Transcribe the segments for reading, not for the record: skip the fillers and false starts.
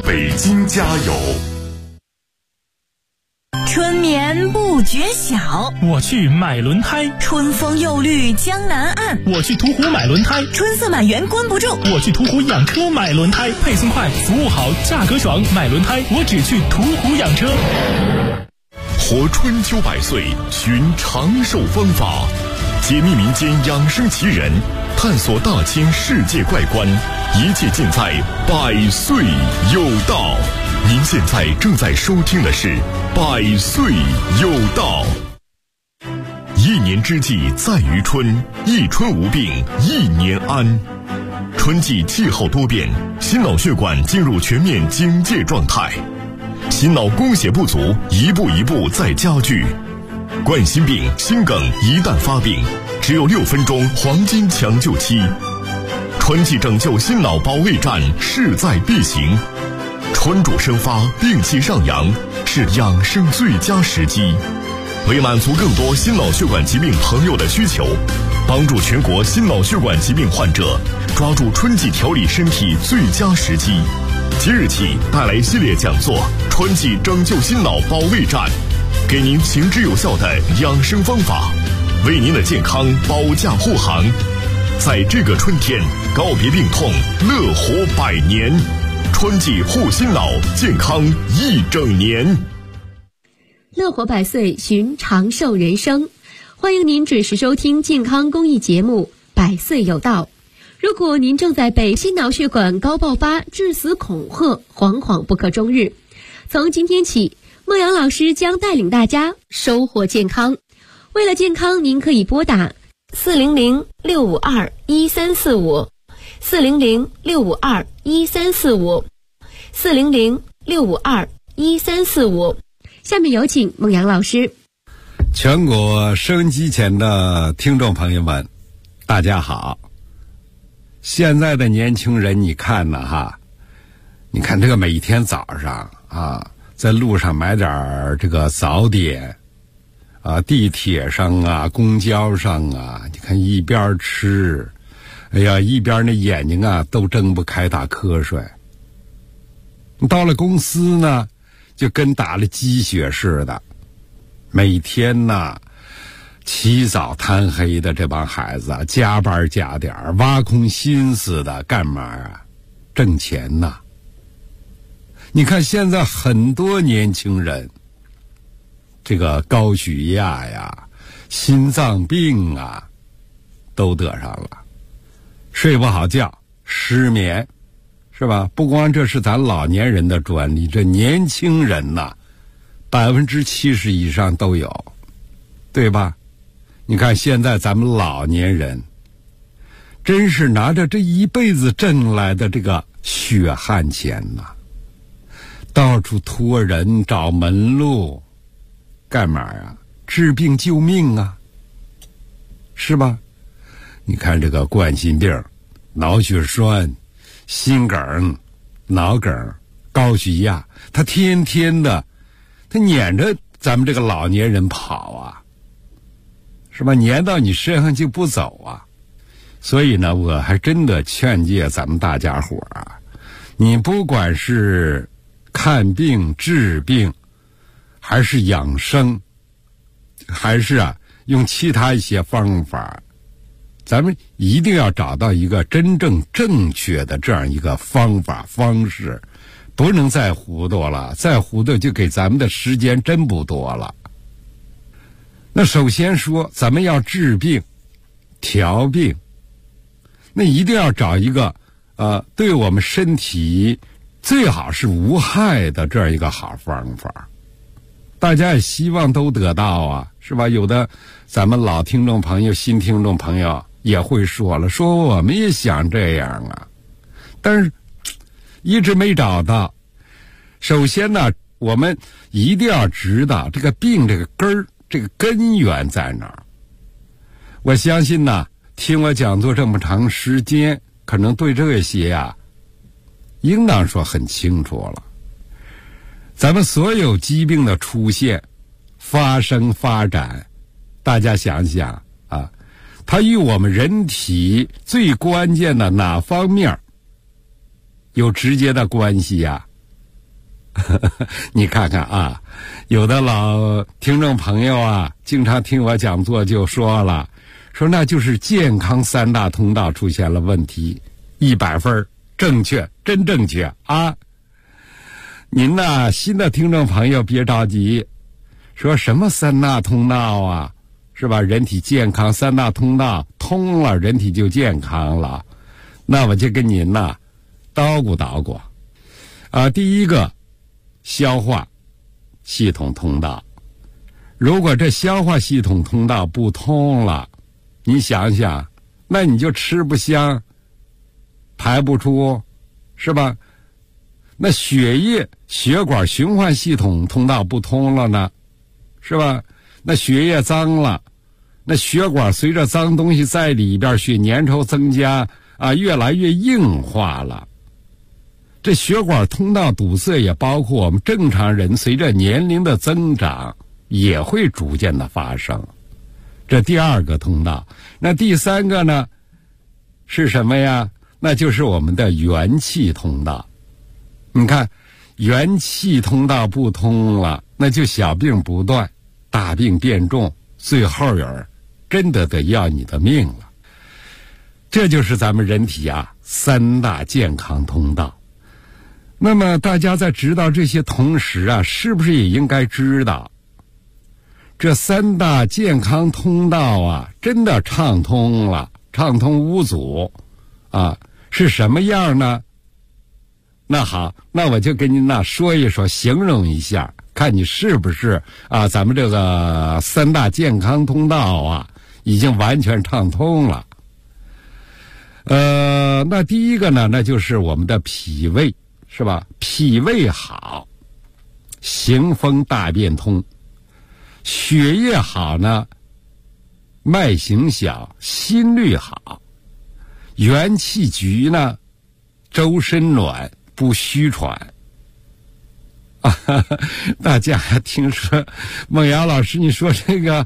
北京加油。 春眠不觉晓， 我去买轮胎； 春风又绿江南岸， 我去途湖买轮胎； 春色满园关不住， 我去途湖养车买轮胎。配送快，服务好，价格爽，买轮胎我只去途湖养车。 活春秋百岁，寻长寿方法，解密民间养生奇人，探索大千世界怪观，一切尽在百岁有道。您现在正在收听的是百岁有道。一年之计在于春，一春无病一年安。春季气候多变，心脑血管进入全面警戒状态，心脑供血不足一步一步在加剧。冠心病、心梗一旦发病，只有6分钟黄金抢救期。春季拯救心脑保卫战势在必行。春主生发，病气上扬，是养生最佳时机。为满足更多心脑血管疾病朋友的需求，帮助全国心脑血管疾病患者抓住春季调理身体最佳时机，即日起带来系列讲座《春季拯救心脑保卫战》，给您行之有效的养生方法，为您的健康保驾护航。在这个春天，告别病痛，乐活100年。春季护心脑，健康一整年。 乐活百岁，寻长寿人生。欢迎您准时收听健康公益节目《百岁有道》。如果您正在被心脑血管高爆发致死恐吓，惶惶不可终日，从今天起，孟阳老师将带领大家收获健康。为了健康，您可以拨打400-652-1345。400-652-1345，400-652-1345。下面有请孟阳老师。 全国收音机前的听众朋友们，大家好。现在的年轻人，你看呢哈？你看这个每天早上啊，在路上买点这个早点啊，地铁上啊，公交上啊，你看一边吃。哎呀，一边那眼睛啊都睁不开，打瞌睡。到了公司呢，就跟打了鸡血似的，每天呢起早贪黑的这帮孩子啊，加班加点，挖空心思的干嘛啊？挣钱呐。你看现在很多年轻人，这个高血压呀、心脏病啊，都得上了。睡不好觉，失眠，是吧？不光这是咱老年人的专利，这年轻人呐，70%以上都有，对吧？你看现在咱们老年人，真是拿着这一辈子挣来的这个血汗钱呐，到处托人找门路，干嘛呀？治病救命啊，是吧？你看这个冠心病、脑血栓、心梗、脑梗、高血压，他天天的他撵着咱们这个老年人跑啊，是吧？撵到你身上就不走啊。所以呢，我还真的劝诫咱们大家伙啊，你不管是看病治病，还是养生，还是用其他一些方法，咱们一定要找到一个真正正确的这样一个方法方式，不能再糊涂了，再糊涂就给咱们的时间真不多了。那首先说，咱们要治病调病，那一定要找一个对我们身体最好是无害的这样一个好方法。大家也希望都得到啊，是吧？有的咱们老听众朋友、新听众朋友也会说了，说我们也想这样啊，但是一直没找到。首先呢，我们一定要知道这个病这个根儿，这个根源在哪儿。我相信呢，听我讲座这么长时间，可能对这些应当说很清楚了。咱们所有疾病的出现、发生、发展，大家想想啊，它与我们人体最关键的哪方面有直接的关系呀？ 你看看啊，有的老听众朋友啊，经常听我讲座就说了，说那就是健康三大通道出现了问题，100分正确，真正确啊！您呢，新的听众朋友别着急，说什么三大通道啊，是吧？人体健康三大通道通了，人体就健康了。那我就跟您呐捣鼓捣鼓啊。第一个，消化系统通道。如果这消化系统通道不通了，你想想，那你就吃不香，排不出，是吧？那血管循环系统通道不通了呢，是吧？那血液脏了，那血管随着脏东西在里边，血粘稠增加啊，越来越硬化了。这血管通道堵塞也包括我们正常人随着年龄的增长也会逐渐的发生。这第二个通道。那第三个呢是什么呀？那就是我们的元气通道。你看，元气通道不通了，那就小病不断，大病变重，最后真的得要你的命了。这就是咱们人体啊三大健康通道。那么大家在知道这些同时啊，是不是也应该知道这三大健康通道啊真的畅通了，畅通无阻啊，是什么样呢？那好，那我就跟您说一说，形容一下，看你是不是啊咱们这个三大健康通道啊已经完全畅通了。那第一个呢，那就是我们的脾胃，是吧？脾胃好，行风大便通；血液好呢，脉行小，心律好；元气局呢，周身暖，不虚喘。大家听说孟瑶老师你说这个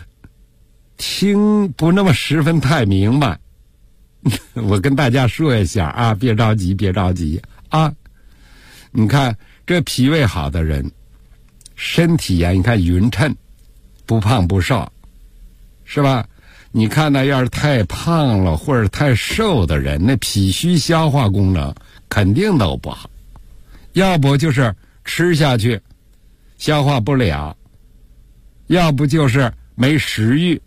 听不那么十分太明白，我跟大家说一下啊，别着急别着急啊。你看这脾胃好的人身体呀，你看匀称，不胖不瘦，是吧？你看呢，要是太胖了或者太瘦的人，那脾虚消化功能肯定都不好，要不就是吃下去消化不了，要不就是没食欲，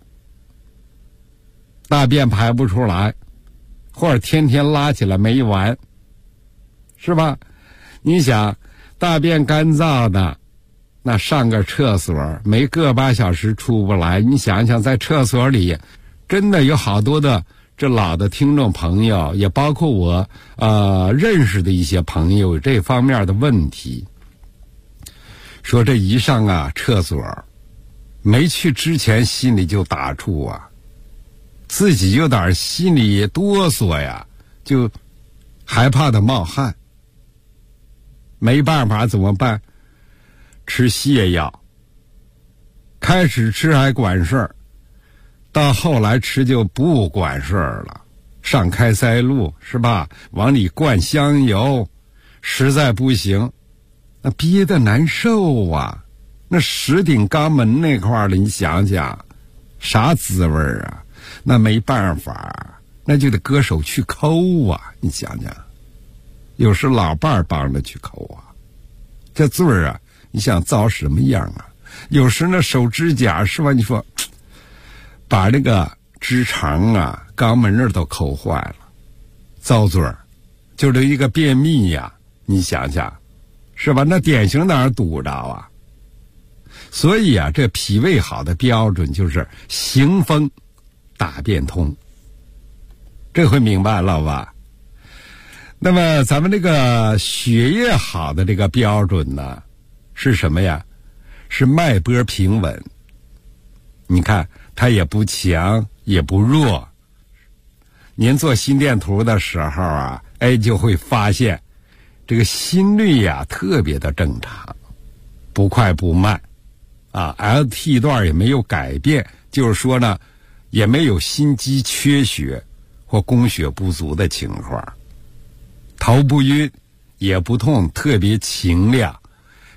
大便排不出来，或者天天拉起来没完，是吧？你想大便干燥的，那上个厕所没个把小时出不来，你想想在厕所里真的有好多的这老的听众朋友，也包括我认识的一些朋友有这方面的问题，说这一上啊厕所没去之前心里就打怵啊，自己有点心里哆嗦呀，就害怕的冒汗，没办法怎么办？吃泻药，开始吃还管事儿，到后来吃就不管事儿了，上开塞露是吧？往里灌香油，实在不行，那憋得难受啊！那石顶肛门那块儿的，你想想，啥滋味啊？那没办法，那就得割手去抠啊！你想想，有时老伴儿帮着去抠啊，这罪儿啊，你想遭什么样啊？有时那手指甲是吧？你说把那个直肠啊、肛门那儿都抠坏了，遭罪儿。就这一个便秘呀，你想想，是吧？那典型哪儿堵着啊？所以啊，这脾胃好的标准就是行风大便通，这回明白了吧？那么咱们这个血液好的这个标准呢，是什么呀？是脉搏平稳。你看它也不强也不弱。您做心电图的时候啊，就会发现这个心率呀特别的正常，不快不慢啊 ，LT 段也没有改变，就是说呢，也没有心肌缺血或供血不足的情况。头不晕也不痛，特别清亮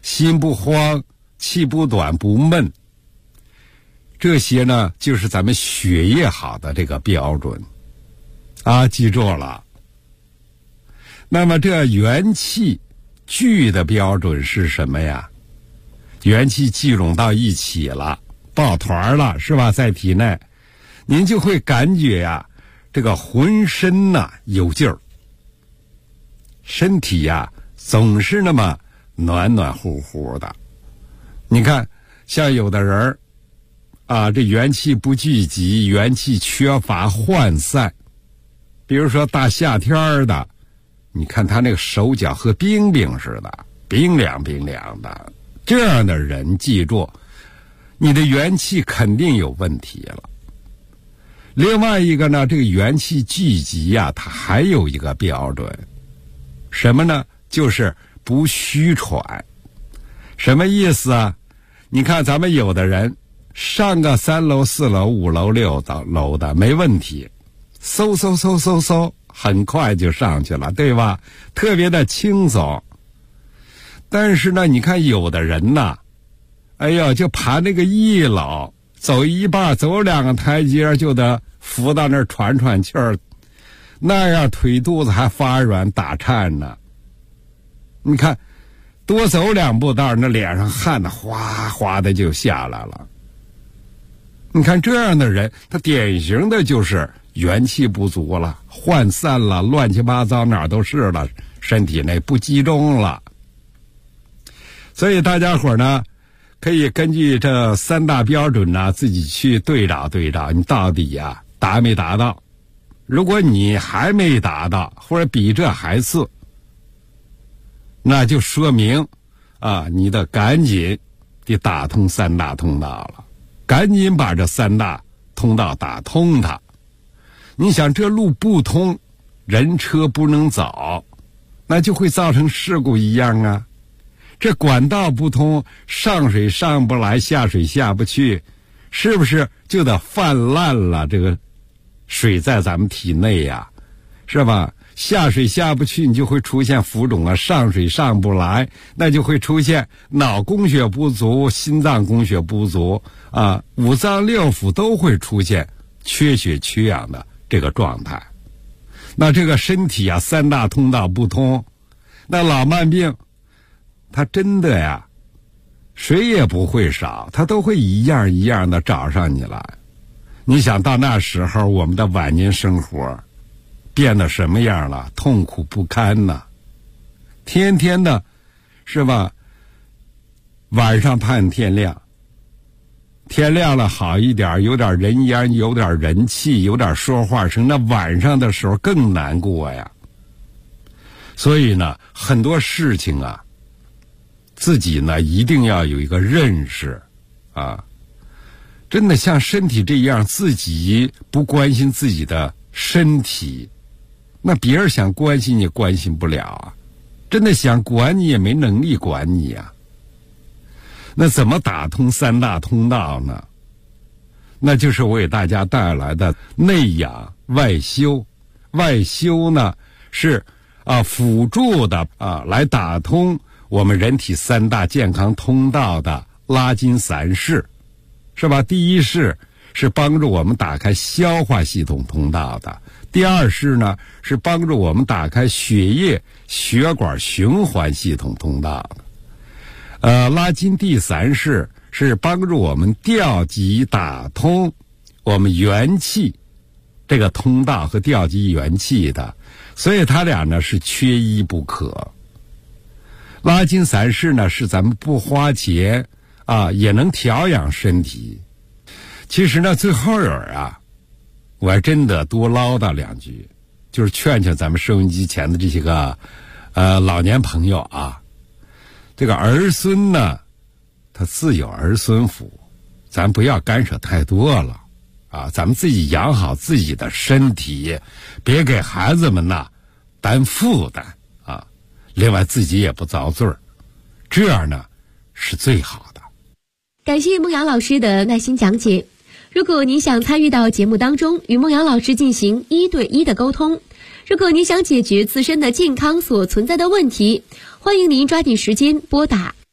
心不慌，气不短，不闷。这些呢，就是咱们血液好的这个标准啊，记住了。那么这元气聚的标准是什么呀？元气聚拢到一起了，抱团了，是吧？在体内，您就会感觉呀，这个浑身呐有劲儿，身体呀总是那么暖暖乎乎的。你看，像有的人啊，这元气不聚集，元气缺乏涣散。比如说大夏天的，你看他那个手脚和冰冰似的，冰凉冰凉的。这样的人，记住，你的元气肯定有问题了。另外一个呢，这个元气聚集呀，它还有一个标准，什么呢？就是不虚喘。什么意思啊？你看咱们有的人上个3楼、4楼、5楼、6楼的没问题，嗖，很快就上去了，对吧？特别的轻松。但是呢，你看有的人呐，哎呦，就爬那个1楼，走一半，走2个台阶就得扶到那儿喘气儿，那样腿肚子还发软打颤呢。你看，多走2步道，那脸上汗的哗哗的就下来了。你看这样的人，他典型的就是元气不足了，涣散了，乱七八糟哪儿都是了，身体内不集中了。所以大家伙呢，可以根据这3大标准呢，自己去对照，你到底呀达没达到？如果你还没达到，或者比这还次，那就说明啊，你得赶紧得打通3大通道了，赶紧把这3大通道打通它。你想这路不通，人车不能走，那就会造成事故一样啊。这管道不通，上水上不来，下水下不去，是不是就得泛滥了？这个水在咱们体内呀，是吧？下水下不去，你就会出现浮肿啊；上水上不来，那就会出现脑供血不足、心脏供血不足啊，5脏6腑都会出现缺血缺氧的这个状态。那这个身体啊，3大通道不通，那老慢病他真的呀，谁也不会少，他都会一样一样的找上你来。你想到那时候，我们的晚年生活变得什么样了？痛苦不堪呐！天天的，是吧？晚上盼天亮，天亮了好一点，有点人烟，有点人气，有点说话声。那晚上的时候更难过呀。所以呢，很多事情啊，自己呢一定要有一个认识啊。真的像身体这样，自己不关心自己的身体，那别人想关心你关心不了啊。真的想管你也没能力管你啊。那怎么打通3大通道呢？那就是我给大家带来的内养外修。外修呢是辅助的来打通我们人体3大健康通道的拉筋散式，是吧？第一式是帮助我们打开消化系统通道的，第二式呢是帮助我们打开血液血管循环系统通道的。拉筋第3式是帮助我们调集打通我们元气这个通道和调集元气的，所以它俩呢是缺一不可。拉筋散式呢是咱们不花钱也能调养身体。其实呢最后我还真的多唠叨2句，就是劝劝咱们收音机前的这些个老年朋友啊，这个儿孙呢他自有儿孙福，咱不要干涉太多了咱们自己养好自己的身体，别给孩子们呐担负担另外自己也不遭罪，这样呢是最好的。 感谢孟阳老师的耐心讲解。如果您想参与到节目当中，与孟阳老师进行1对1的沟通，如果您想解决自身的健康所存在的问题，欢迎您抓紧时间拨打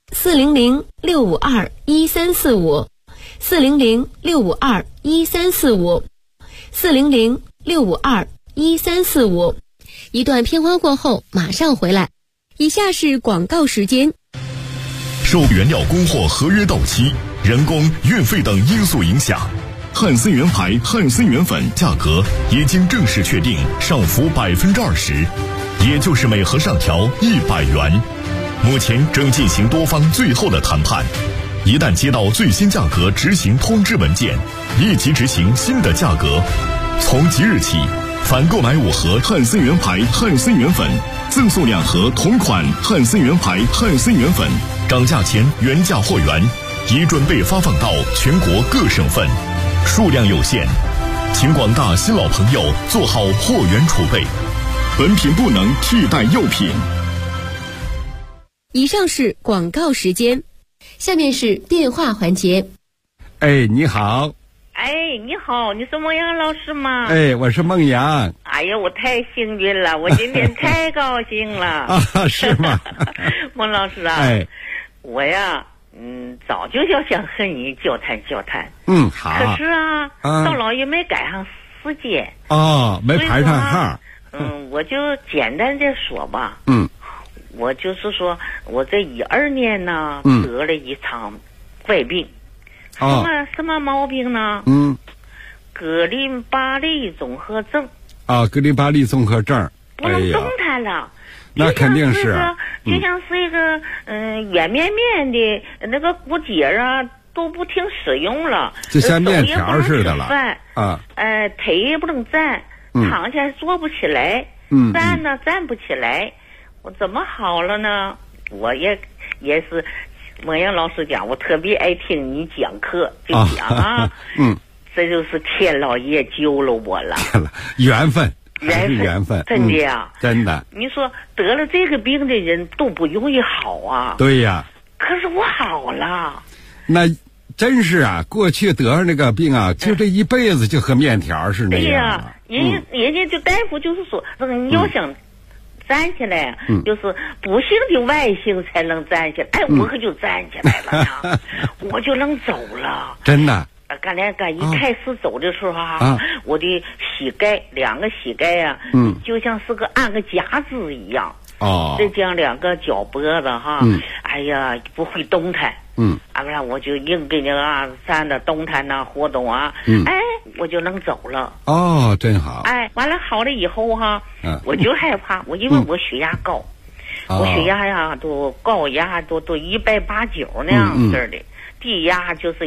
400-652-1345，400-652-1345，400-652-1345。一段片花过后马上回来。以下是广告时间。 受原料供货合约到期、人工、运费等因素影响，汉森源牌汉森源粉价格已经正式确定上浮20%，也就是每盒上调100元。目前正进行多方最后的谈判，一旦接到最新价格执行通知文件，立即执行新的价格。从即日起，凡购买5盒汉森源牌汉森源粉，赠送2盒同款汉森源牌汉森源粉，涨价前原价货源已准备发放到全国各省份，数量有限，请广大新老朋友做好货源储备，本品不能替代药品。 以上是广告时间，下面是电话环节。 哎，你好。 哎，你好，你是孟阳老师吗？ 哎，我是孟阳。 哎呀，我太幸运了，我今天太高兴了。 啊，是吗？ 孟老师啊， 哎， 我呀，早就要想和你交谈交谈。 好。 可是到老也没赶上时间。 哦，没排上号。 我就简单的说吧。我就是说，我这12年呢，得了一场怪病。什么毛病呢？格林巴利综合症。 格林巴利综合症， 不能动弹了。 那肯定是， 就像是一个圆绵绵的那个骨节啊，都不听使用了， 就像面条似的了。 腿也不能站，躺下坐不起来，站呢站不起来。我怎么好了呢？我也是。孟阳老师讲，我特别爱听你讲课，就讲这就是天老爷救了我了， 缘分，缘分， 真的呀， 真的。 你说得了这个病的人都不容易好啊。 对呀。 可是我好了。 那真是啊，过去得上那个病啊，就这一辈子就和面条是那样了。 人家就大夫就是说，你要想站起来，就是不幸的外星才能站起来。哎，我可就站起来了呀，我就能走了。 真的。 刚一开始走的时候我的膝盖2个膝盖啊，就像是按个夹子一样。再将2个脚脖子哎呀，不会动弹。不然我就硬给你站着动弹活动我就能走了。 真好。 完了好了以后我就害怕，因为我血压高，我血压呀都高压都189那样式的，低压就是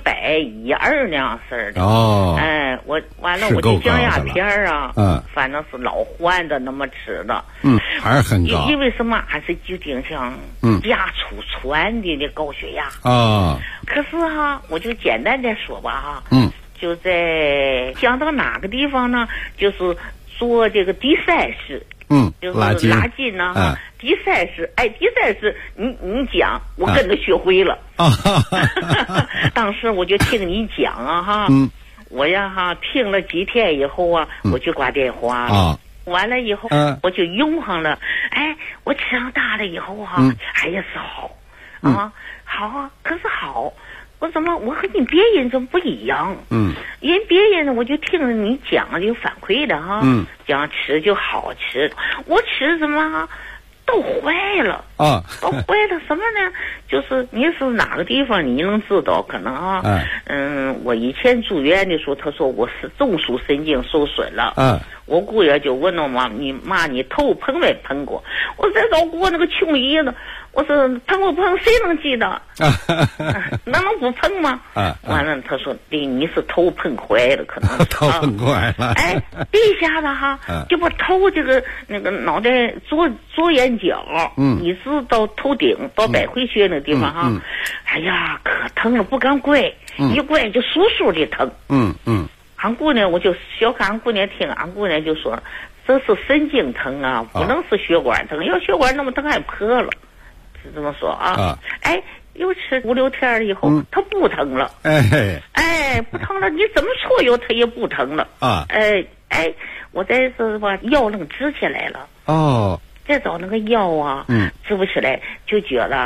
100/120那样式的。我完了我的降压片反正是老换的那么吃的。 还是很高。 因为什么？还是就挺像压出船的那高血压。可是我就简单的说吧就在想到哪个地方呢？就是做这个第3式。就是拉筋呢第3式，第3式你讲，我跟着学会了。当时我就听你讲我呀听了几天以后我就挂电话了。完了以后我就用上了。我长大了以后哎呀是好好可是好。我和你别人怎么不一样？因为别人呢，我就听着你讲就反馈的讲吃就好吃，我吃什么都坏了都坏了什么呢？就是你是哪个地方你能知道？可能我以前住院的时候，他说我是中枢神经受损了。我姑爷就问我你头碰没碰过？我在找过那个穷姨子，我说碰不碰谁能记得？那能不碰吗？完了他说你是头碰坏了，可能是头碰坏了。 这下子就把头那个脑袋左眼角一直到头顶到百会穴那个地方哎呀可疼了，不敢拐，一拐就簌簌的疼。俺姑娘我就小看俺姑娘听，俺姑娘就说这是神经疼不能是血管疼，要血管那么疼还破了，是这么说又吃5-6天以后它不疼了。不疼了，你怎么搓悠它也不疼了。我再是把药能治起来了。再找那个药治不起来，就觉得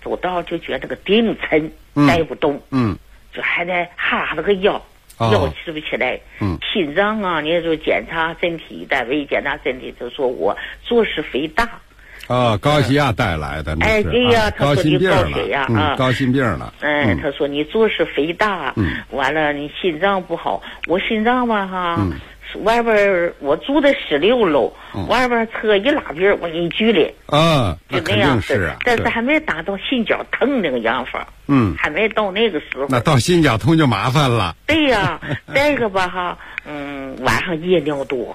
走道就觉得个顶沉，带不动，就还得哈了个腰直不起来，心脏啊，你就检查身体，单位检查身体就说我做事肥大。 高血压带来的。 对呀，他说你高血压啊， 高心病了。 他说你做事肥大，完了你心脏不好。我心脏吧哈，外边我住的16楼，外边车一拉边我一举嘞。就那样子。 但是还没达到心绞疼那个样法。还没到那个时候。 那到心绞痛就麻烦了。 对呀，再一个吧哈，晚上夜尿多。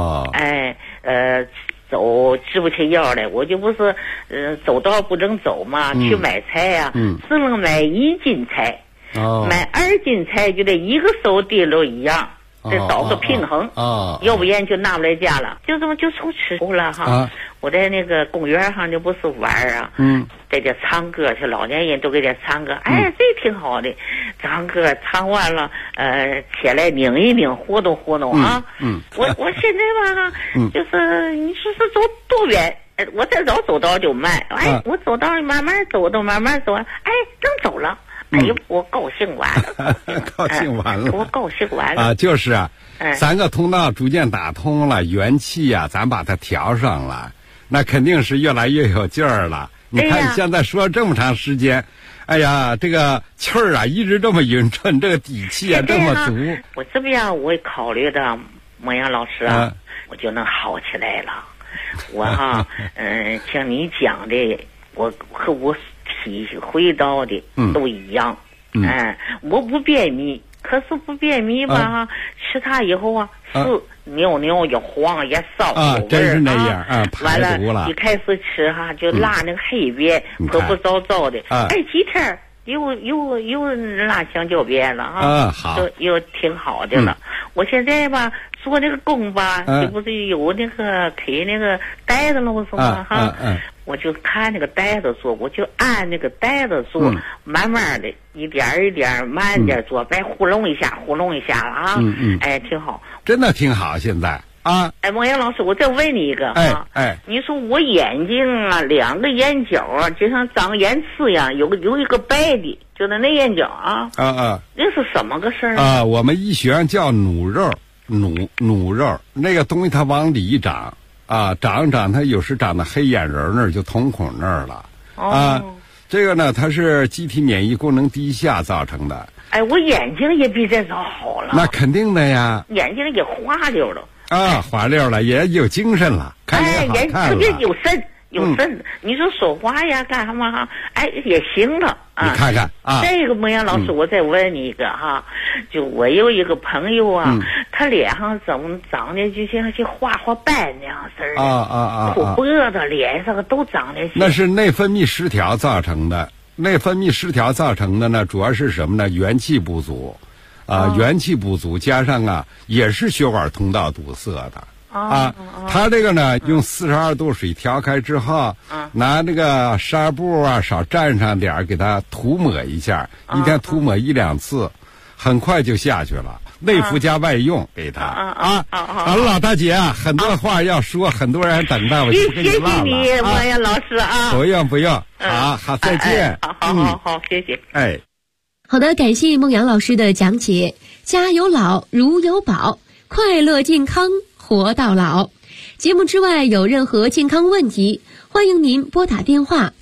走直不起腰来，我就不是走道不能走嘛，去买菜呀，只能买1斤菜，买2斤菜就得一个手提溜一样，得找个平衡，要不然就拿不来家了，就这么就愁吃了哈。我在那个公园上就不是玩啊，在这唱歌去，老年人都给这唱歌，这挺好的，唱歌唱完了，起来拧一拧，活动活动啊。我现在吧，就是你说是走多远，我这走道就慢，我走道慢慢走都慢慢走，能走了。我高兴完了， 高兴完了， 我高兴完了就是啊，3个通道逐渐打通了，元气呀，咱把它调上了，那肯定是越来越有劲儿了。你看现在说这么长时间，哎呀，这个气儿啊一直这么匀称，这个底气啊这么足。 我这边我考虑的，模样老师啊，我就能好起来了。我哈，像你讲的，我和我体会到的都一样。我不便秘，可是不便秘吧，吃它以后啊，是尿尿也黄也骚， 真是那样完了，一开始吃哈就拉那个黑便，婆婆糟糟的，几天又拉香蕉便了好， 又挺好的了。我现在吧做那个工吧，这不是有那个给那个袋子了，我说嘛哈。我就看那个袋子做，我就按那个袋子做，慢慢的一点一点慢点做，别糊弄一下了啊。挺好， 真的挺好。现在王阳老师，我再问你一个你说我眼睛啊，2个眼角啊，就像长眼刺一样，有一个白的，就是那眼角啊。那是什么个事儿我们医学上叫努肉，努肉那个东西它往里长。长它有时长到黑眼仁那儿，就瞳孔那儿了。这个呢，它是机体免疫功能低下造成的。 我眼睛也比这早好了。 那肯定的呀。 眼睛也滑溜了。 滑溜了，也有精神了，看着也好看了。 特别有神。你说说话呀，干什么哈？也行了你看看这个模样老师，我再问你一个哈，就我有一个朋友啊，他脸上怎么长得就像去花斑那样式的口脖子、脸上都长得。 那是内分泌失调造成的。内分泌失调造成的呢，主要是什么呢？元气不足元气不足加上也是血管通道堵塞的。他这个呢，用42度水调开之后，拿那个纱布少蘸上点给它涂抹一下，一天涂抹1-2次，很快就下去了。内服加外用给他好了，老大姐很多话要说，很多人等待我， 谢谢你，王阳老师不用，好，再见。 好，谢谢。 好的，感谢孟阳老师的讲解。家有老，如有宝，快乐健康活到老。节目之外有任何健康问题，欢迎您拨打电话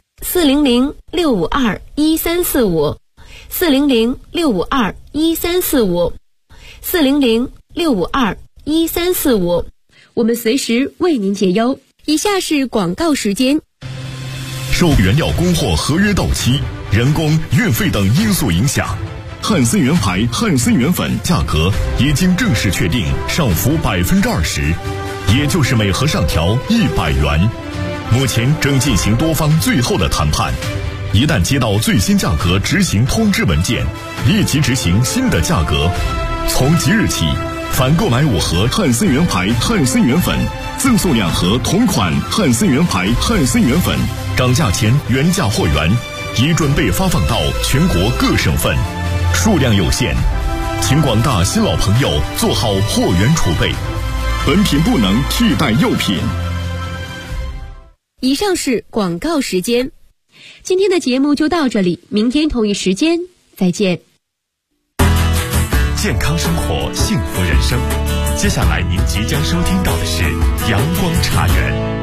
400-652-1345 400-652-1345 400-652-1345，我们随时为您解忧。以下是广告时间。 受原料供货合约到期、人工、运费等因素影响，汉森源牌汉森源粉价格已经正式确定上浮20%，也就是每盒上调100元。目前正进行多方最后的谈判，一旦接到最新价格执行通知文件，立即执行新的价格。从即日起，凡购买5盒汉森源牌汉森源粉，赠送2盒同款汉森源牌汉森源粉，涨价前原价货源已准备发放到全国各省份，数量有限，请广大新老朋友做好货源储备，本品不能替代药品。 以上是广告时间。 今天的节目就到这里，明天同一时间再见。 健康生活，幸福人生。接下来您即将收听到的是阳光茶园。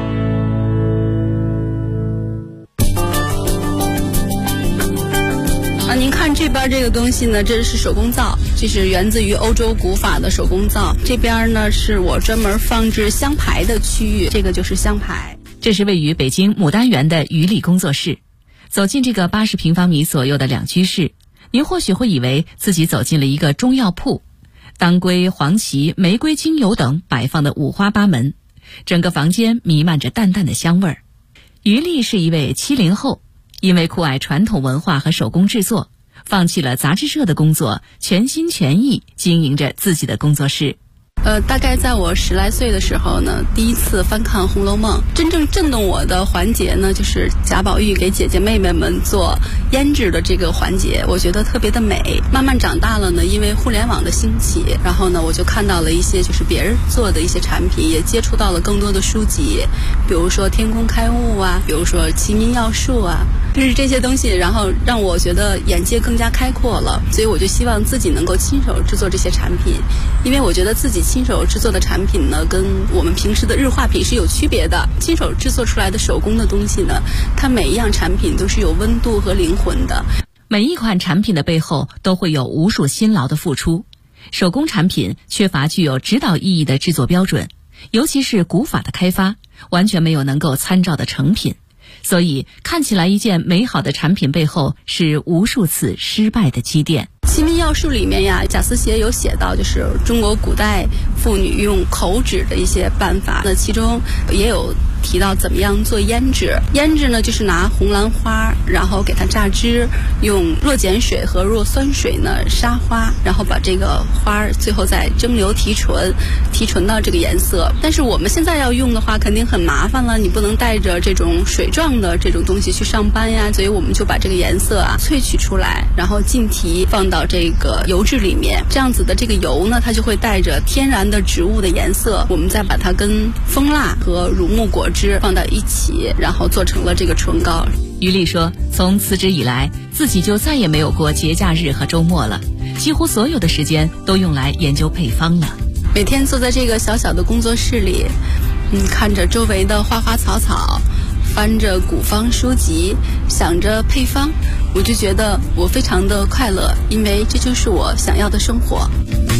您看这边这个东西呢，这是手工皂，这是源自于欧洲古法的手工皂。这边呢是我专门放置香牌的区域，这个就是香牌。 这是位于北京牡丹园的于丽工作室。走进这个80平方米左右的两居室，您或许会以为自己走进了一个中药铺，当归、黄芪、玫瑰精油等摆放的五花八门，整个房间弥漫着淡淡的香味儿。于丽是一位70后，因为酷爱传统文化和手工制作，放弃了杂志社的工作，全心全意经营着自己的工作室。 大概在我10来岁的时候呢，第一次翻看《红楼梦》，真正震动我的环节呢，就是贾宝玉给姐姐妹妹们做胭脂的这个环节，我觉得特别的美。慢慢长大了呢，因为互联网的兴起，然后呢，我就看到了一些就是别人做的一些产品，也接触到了更多的书籍，比如说天工开物啊，比如说齐民要术啊，就是这些东西，然后让我觉得眼界更加开阔了，所以我就希望自己能够亲手制作这些产品，因为我觉得自己亲手制作的产品呢，跟我们平时的日化品是有区别的。亲手制作出来的手工的东西呢，它每一样产品都是有温度和灵魂的。 每一款产品的背后都会有无数辛劳的付出。手工产品缺乏具有指导意义的制作标准，尤其是古法的开发，完全没有能够参照的成品。所以看起来一件美好的产品背后是无数次失败的积淀。 齐民要术里面呀，贾思勰有写到，就是中国古代妇女用口脂的一些办法，那其中也有提到怎么样做胭脂。胭脂呢，就是拿红兰花，然后给它榨汁，用弱碱水和弱酸水呢杀花，然后把这个花最后再蒸馏提纯，提纯到这个颜色。但是我们现在要用的话，肯定很麻烦了，你不能带着这种水状的这种东西去上班呀，所以我们就把这个颜色萃取出来，然后浸提放到这个油脂里面，这样子的这个油呢，它就会带着天然的植物的颜色，我们再把它跟蜂蜡和乳木果汁放到一起，然后做成了这个唇膏。 于丽说，从辞职以来，自己就再也没有过节假日和周末了，几乎所有的时间都用来研究配方了。 每天坐在这个小小的工作室里，看着周围的花花草草，翻着古方书籍，想着配方，我就觉得我非常的快乐，因为这就是我想要的生活。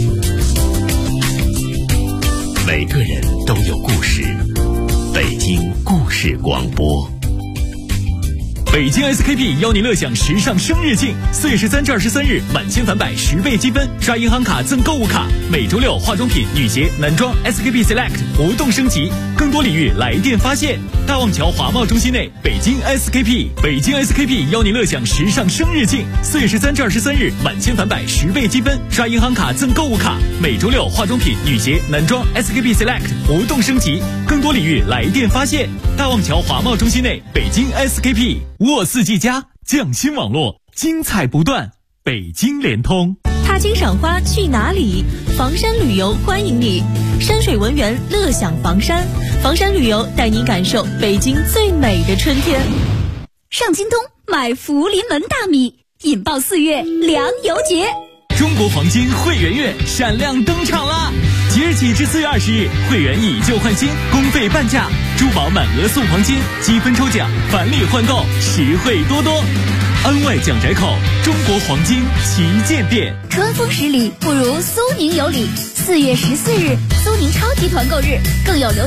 每个人都有故事，北京故事广播。 北京 SKP 邀您乐享时尚生日庆，4月13至23日满千返百10倍积分，刷银行卡赠购物卡。每周六化妆品、女鞋、男装 SKP Select 活动升级，更多礼遇来电发现。大望桥华贸中心内，北京 SKP， 北京 SKP 邀您乐享时尚生日庆，4月13至23日满千返百10倍积分，刷银行卡赠购物卡。每周六化妆品、女鞋、男装 SKP Select 活动升级，更多礼遇来电发现。大望桥华贸中心内，北京 SKP。沃四季家匠心网络，精彩不断。北京联通， 踏青赏花去哪里？房山旅游欢迎你，山水文园乐享房山，房山旅游带您感受北京最美的春天。 上京东买福临门大米，引爆4月粮油节。 中国黄金会员月闪亮登场啦！即日起至4月20日，会员以旧换新，公费半价，珠宝满额送黄金，积分抽奖，返利换购，实惠多多。安外蒋宅口中国黄金旗舰店。 春风十里不如苏宁有礼，4月14日苏宁超级团购日，更有流